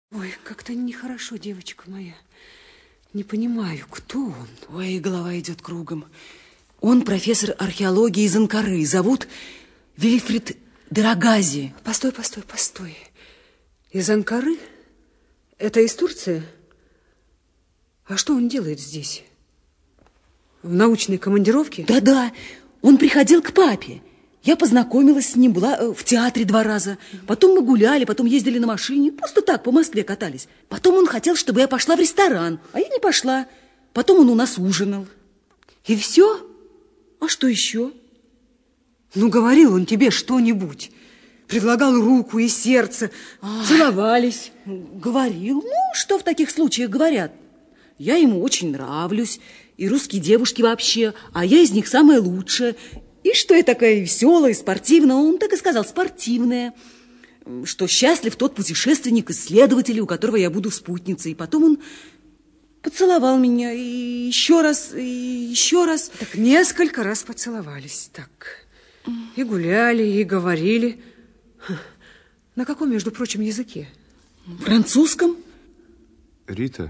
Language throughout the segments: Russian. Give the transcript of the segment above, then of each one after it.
Ой, как-то нехорошо, девочка моя. Не понимаю, кто он? Ой, голова идет кругом. Он профессор археологии из Анкары. Зовут Вильфрид Драгази. Постой, постой, постой. Из Анкары? Это из Турции? А что он делает здесь? В научной командировке? Да-да, он приходил к папе. Я познакомилась с ним, была в театре 2 раза. Потом мы гуляли, потом ездили на машине. Просто так, по Москве катались. Потом он хотел, чтобы я пошла в ресторан. А я не пошла. Потом он у нас ужинал. И все? А что еще? Ну, говорил он тебе что-нибудь. Предлагал руку и сердце. Целовались. Говорил. Ну, что в таких случаях говорят? Я ему очень нравлюсь. И русские девушки вообще. А я из них самая лучшая. И что я такая веселая, спортивная. Он так и сказал, спортивная. Что счастлив тот путешественник-исследователь, у которого я буду спутницей. И потом он поцеловал меня. И еще раз, и еще раз. Так несколько раз поцеловались. Так. И гуляли, и говорили. На каком, между прочим, языке? Французском. Рита.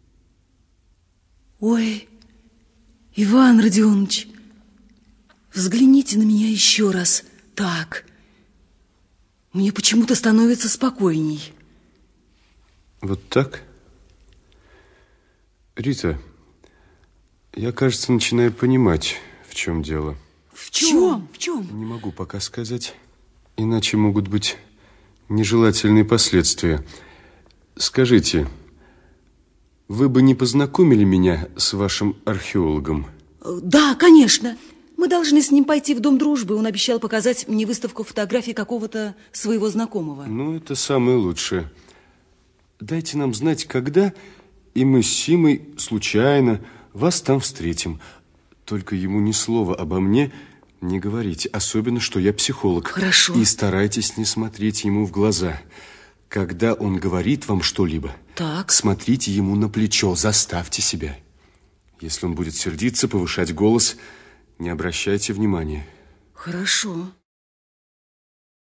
Ой, Иван Родионович, взгляните на меня еще раз. Так. Мне почему-то становится спокойней. Вот так? Рита, я, кажется, начинаю понимать, в чем дело. В чем? В чем? Не могу пока сказать, иначе могут быть нежелательные последствия. Скажите, вы бы не познакомили меня с вашим археологом? Да, конечно. Мы должны с ним пойти в Дом дружбы. Он обещал показать мне выставку фотографий какого-то своего знакомого. Ну, это самое лучшее. Дайте нам знать, когда, и мы с Симой случайно вас там встретим. Только ему ни слова обо мне не говорите, особенно, что я психолог. Хорошо. И старайтесь не смотреть ему в глаза. Когда он говорит вам что-либо, так, смотрите ему на плечо, заставьте себя. Если он будет сердиться, повышать голос, не обращайте внимания. Хорошо.